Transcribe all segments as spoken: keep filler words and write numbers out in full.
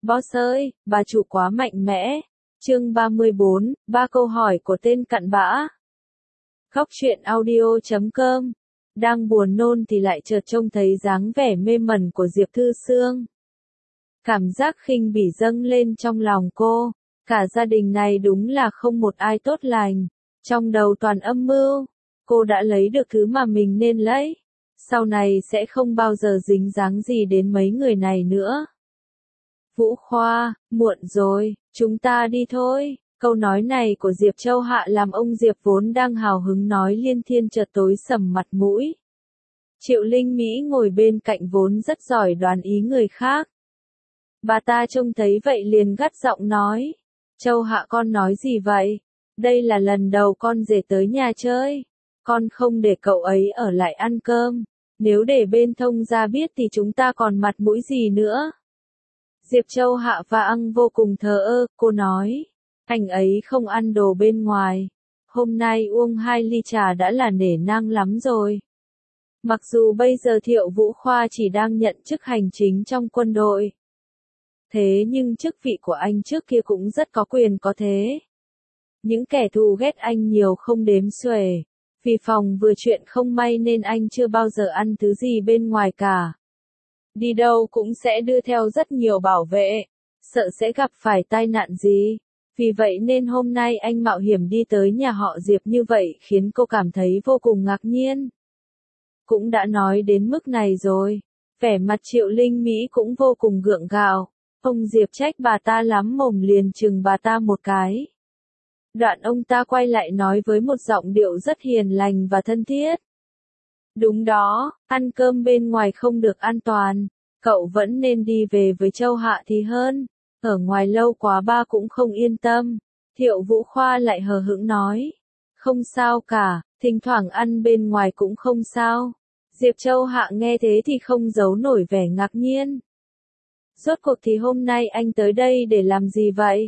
Boss ơi, bà chủ quá mạnh mẽ. Chương ba mươi bốn, ba câu hỏi của tên cặn bã. Góc truyện audio chấm com. Đang buồn nôn thì lại chợt trông thấy dáng vẻ mê mẩn của Diệp Thư Sương. Cảm giác khinh bỉ dâng lên trong lòng cô. Cả gia đình này đúng là không một ai tốt lành. Trong đầu toàn âm mưu. Cô đã lấy được thứ mà mình nên lấy. Sau này sẽ không bao giờ dính dáng gì đến mấy người này nữa. Vũ Khoa, muộn rồi, chúng ta đi thôi. Câu nói này của Diệp Châu Hạ làm ông Diệp vốn đang hào hứng nói liên thiên chợt tối sầm mặt mũi. Triệu Linh Mỹ ngồi bên cạnh vốn rất giỏi đoán ý người khác. Bà ta trông thấy vậy liền gắt giọng nói. Châu Hạ con nói gì vậy? Đây là lần đầu con rể tới nhà chơi. Con không để cậu ấy ở lại ăn cơm. Nếu để bên thông gia biết thì chúng ta còn mặt mũi gì nữa? Diệp Châu Hạ và Ăng vô cùng thờ ơ, cô nói. Anh ấy không ăn đồ bên ngoài. Hôm nay uống hai ly trà đã là nể nang lắm rồi. Mặc dù bây giờ Thiệu Vũ Khoa chỉ đang nhận chức hành chính trong quân đội. Thế nhưng chức vị của anh trước kia cũng rất có quyền có thế. Những kẻ thù ghét anh nhiều không đếm xuể. Vì phòng vừa chuyện không may nên anh chưa bao giờ ăn thứ gì bên ngoài cả. Đi đâu cũng sẽ đưa theo rất nhiều bảo vệ, sợ sẽ gặp phải tai nạn gì. Vì vậy nên hôm nay anh mạo hiểm đi tới nhà họ Diệp như vậy khiến cô cảm thấy vô cùng ngạc nhiên. Cũng đã nói đến mức này rồi, vẻ mặt Triệu Linh Mỹ cũng vô cùng gượng gạo. Ông Diệp trách bà ta lắm mồm liền chừng bà ta một cái. Đoạn ông ta quay lại nói với một giọng điệu rất hiền lành và thân thiết. Đúng đó, ăn cơm bên ngoài không được an toàn, cậu vẫn nên đi về với Châu Hạ thì hơn, ở ngoài lâu quá ba cũng không yên tâm. Thiệu Vũ Khoa lại hờ hững nói, không sao cả, thỉnh thoảng ăn bên ngoài cũng không sao. Diệp Châu Hạ nghe thế thì không giấu nổi vẻ ngạc nhiên. Rốt cuộc thì hôm nay anh tới đây để làm gì vậy?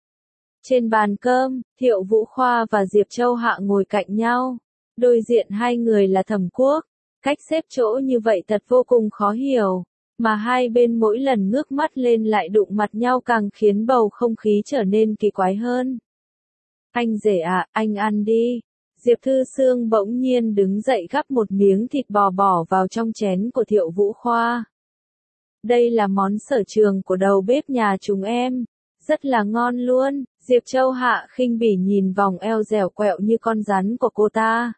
Trên bàn cơm, Thiệu Vũ Khoa và Diệp Châu Hạ ngồi cạnh nhau. Đối diện hai người là Thẩm Quốc. Cách xếp chỗ như vậy thật vô cùng khó hiểu. Mà hai bên mỗi lần ngước mắt lên lại đụng mặt nhau càng khiến bầu không khí trở nên kỳ quái hơn. Anh rể à, anh ăn đi. Diệp Thư Sương bỗng nhiên đứng dậy gắp một miếng thịt bò bỏ vào trong chén của Thiệu Vũ Khoa. Đây là món sở trường của đầu bếp nhà chúng em. Rất là ngon luôn. Diệp Châu Hạ khinh bỉ nhìn vòng eo dẻo quẹo như con rắn của cô ta.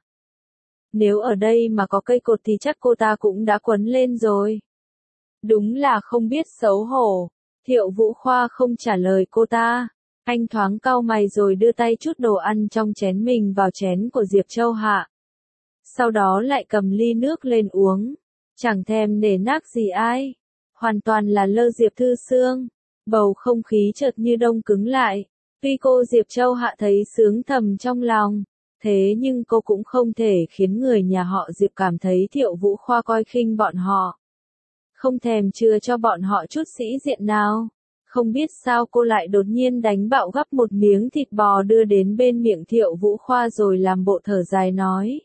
Nếu ở đây mà có cây cột thì chắc cô ta cũng đã quấn lên rồi. Đúng là không biết xấu hổ. Thiệu Vũ Khoa không trả lời cô ta. Anh thoáng cau mày rồi đưa tay chút đồ ăn trong chén mình vào chén của Diệp Châu Hạ. Sau đó lại cầm ly nước lên uống. Chẳng thèm nể nang gì ai. Hoàn toàn là lơ Diệp Thư Sương. Bầu không khí chợt như đông cứng lại. Tuy cô Diệp Châu Hạ thấy sướng thầm trong lòng. Thế nhưng cô cũng không thể khiến người nhà họ Diệp cảm thấy Thiệu Vũ Khoa coi khinh bọn họ. Không thèm chừa cho bọn họ chút sĩ diện nào. Không biết sao cô lại đột nhiên đánh bạo gắp một miếng thịt bò đưa đến bên miệng Thiệu Vũ Khoa rồi làm bộ thở dài nói.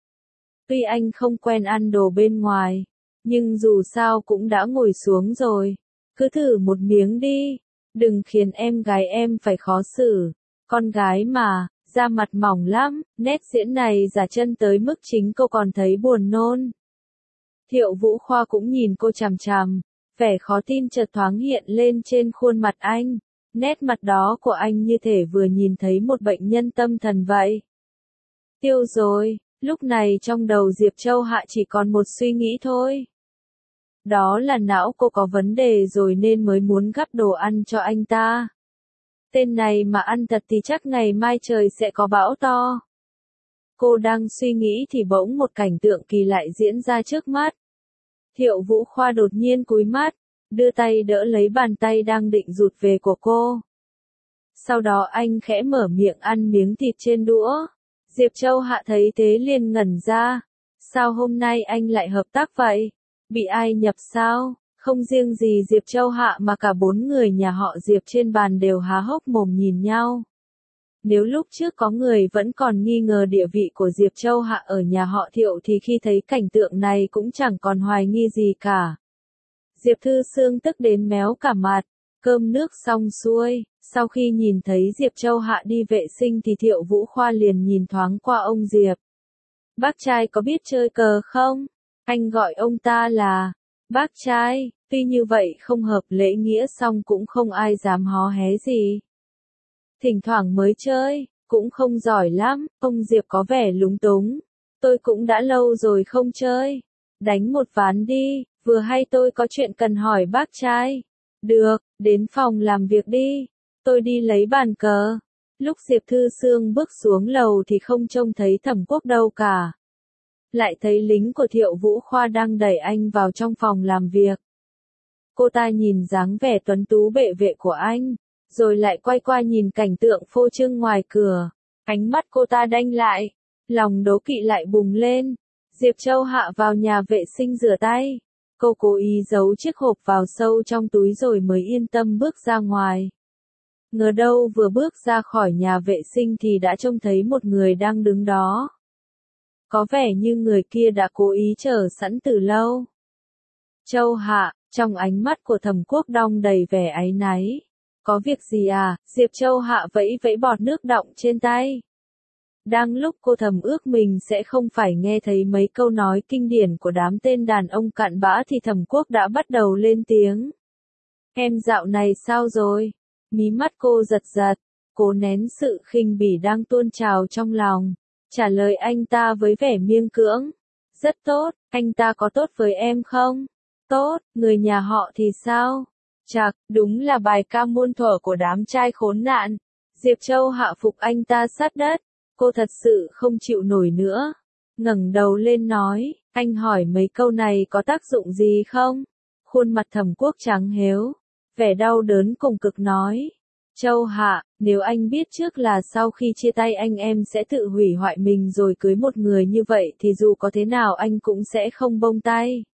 Tuy anh không quen ăn đồ bên ngoài, nhưng dù sao cũng đã ngồi xuống rồi. Cứ thử một miếng đi, đừng khiến em gái em phải khó xử. Con gái mà, da mặt mỏng lắm, nét diễn này giả chân tới mức chính cô còn thấy buồn nôn. Thiệu Vũ Khoa cũng nhìn cô chằm chằm, vẻ khó tin chợt thoáng hiện lên trên khuôn mặt anh. Nét mặt đó của anh như thể vừa nhìn thấy một bệnh nhân tâm thần vậy. Tiêu rồi, lúc này trong đầu Diệp Châu Hạ chỉ còn một suy nghĩ thôi. Đó là não cô có vấn đề rồi nên mới muốn gắp đồ ăn cho anh ta. Tên này mà ăn thật thì chắc ngày mai trời sẽ có bão to. Cô đang suy nghĩ thì bỗng một cảnh tượng kỳ lại diễn ra trước mắt. Thiệu Vũ Khoa đột nhiên cúi mắt, đưa tay đỡ lấy bàn tay đang định rụt về của cô. Sau đó anh khẽ mở miệng ăn miếng thịt trên đũa. Diệp Châu Hạ thấy thế liền ngẩn ra. Sao hôm nay anh lại hợp tác vậy? Bị ai nhập sao? Không riêng gì Diệp Châu Hạ mà cả bốn người nhà họ Diệp trên bàn đều há hốc mồm nhìn nhau. Nếu lúc trước có người vẫn còn nghi ngờ địa vị của Diệp Châu Hạ ở nhà họ Thiệu thì khi thấy cảnh tượng này cũng chẳng còn hoài nghi gì cả. Diệp Thư Sương tức đến méo cả mặt. Cơm nước xong xuôi, sau khi nhìn thấy Diệp Châu Hạ đi vệ sinh thì Thiệu Vũ Khoa liền nhìn thoáng qua ông Diệp. Bác trai có biết chơi cờ không? Anh gọi ông ta là bác trai, tuy như vậy không hợp lễ nghĩa song cũng không ai dám hó hé gì. Thỉnh thoảng mới chơi, cũng không giỏi lắm, ông Diệp có vẻ lúng túng. Tôi cũng đã lâu rồi không chơi. Đánh một ván đi, vừa hay tôi có chuyện cần hỏi bác trai. Được, đến phòng làm việc đi. Tôi đi lấy bàn cờ. Lúc Diệp Thư Sương bước xuống lầu thì không trông thấy Thẩm Quốc đâu cả. Lại thấy lính của Thiệu Vũ Khoa đang đẩy anh vào trong phòng làm việc. Cô ta nhìn dáng vẻ tuấn tú bệ vệ của anh, rồi lại quay qua nhìn cảnh tượng phô trương ngoài cửa. Ánh mắt cô ta đanh lại, lòng đố kỵ lại bùng lên. Diệp Châu Hạ vào nhà vệ sinh rửa tay. Cô cố ý giấu chiếc hộp vào sâu trong túi rồi mới yên tâm bước ra ngoài. Ngờ đâu vừa bước ra khỏi nhà vệ sinh thì đã trông thấy một người đang đứng đó. Có vẻ như người kia đã cố ý chờ sẵn từ lâu. Châu Hạ, trong ánh mắt của Thẩm Quốc đong đầy vẻ áy náy. Có việc gì à? Diệp Châu Hạ vẫy vẫy bọt nước đọng trên tay. Đang lúc cô thầm ước mình sẽ không phải nghe thấy mấy câu nói kinh điển của đám tên đàn ông cặn bã thì Thẩm Quốc đã bắt đầu lên tiếng. Em dạo này sao rồi? Mí mắt cô giật giật, cố nén sự khinh bỉ đang tuôn trào trong lòng. Trả lời anh ta với vẻ miêng cưỡng. Rất tốt, anh ta có tốt với em không? Tốt, người nhà họ thì sao? Chạc, đúng là bài ca muôn thuở của đám trai khốn nạn. Diệp Châu hạ phục anh ta sát đất. Cô thật sự không chịu nổi nữa. Ngẩng đầu lên nói, anh hỏi mấy câu này có tác dụng gì không? Khuôn mặt Thẩm Quốc trắng hếu, vẻ đau đớn cùng cực nói. Châu Hạ, nếu anh biết trước là sau khi chia tay anh em sẽ tự hủy hoại mình rồi cưới một người như vậy thì dù có thế nào anh cũng sẽ không buông tay.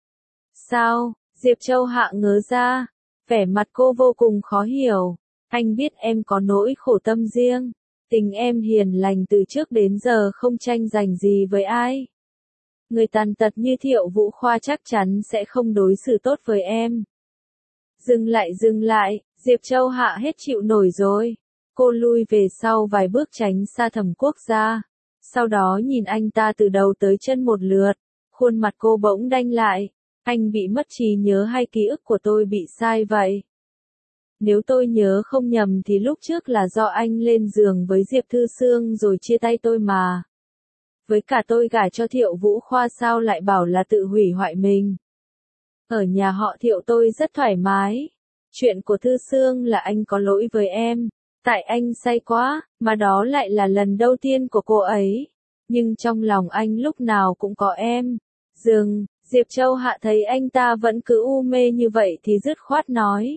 Sao? Diệp Châu Hạ ngớ ra, vẻ mặt cô vô cùng khó hiểu. Anh biết em có nỗi khổ tâm riêng. Tình em hiền lành từ trước đến giờ không tranh giành gì với ai. Người tàn tật như Thiệu Vũ Khoa chắc chắn sẽ không đối xử tốt với em. Dừng lại dừng lại, Diệp Châu Hạ hết chịu nổi rồi. Cô lui về sau vài bước tránh xa Thẩm Quốc ra. Sau đó nhìn anh ta từ đầu tới chân một lượt. Khuôn mặt cô bỗng đanh lại. Anh bị mất trí nhớ hay ký ức của tôi bị sai vậy? Nếu tôi nhớ không nhầm thì lúc trước là do anh lên giường với Diệp Thư Sương rồi chia tay tôi mà. Với cả tôi gả cho Thiệu Vũ Khoa sao lại bảo là tự hủy hoại mình. Ở nhà họ Thiệu tôi rất thoải mái. Chuyện của Thư Sương là anh có lỗi với em. Tại anh say quá, mà đó lại là lần đầu tiên của cô ấy. Nhưng trong lòng anh lúc nào cũng có em. Dừng, Diệp Châu Hạ thấy anh ta vẫn cứ u mê như vậy thì dứt khoát nói.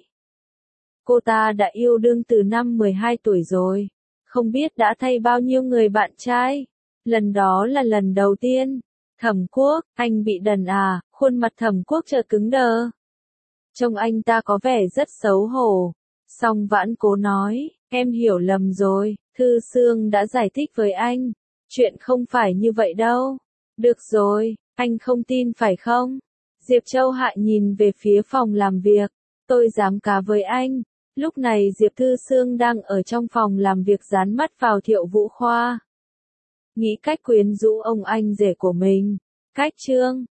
Cô ta đã yêu đương từ năm mười hai tuổi rồi. Không biết đã thay bao nhiêu người bạn trai. Lần đó là lần đầu tiên. Thẩm Quốc, anh bị đần à? Khuôn mặt Thẩm Quốc chợt cứng đờ. Trông anh ta có vẻ rất xấu hổ. Song vãn cố nói, em hiểu lầm rồi. Thư Sương đã giải thích với anh. Chuyện không phải như vậy đâu. Được rồi, anh không tin phải không? Diệp Châu Hạ nhìn về phía phòng làm việc. Tôi dám cá với anh. Lúc này Diệp Thư Sương đang ở trong phòng làm việc dán mắt vào Thiệu Vũ Khoa. Nghĩ cách quyến rũ ông anh rể của mình. Cách chương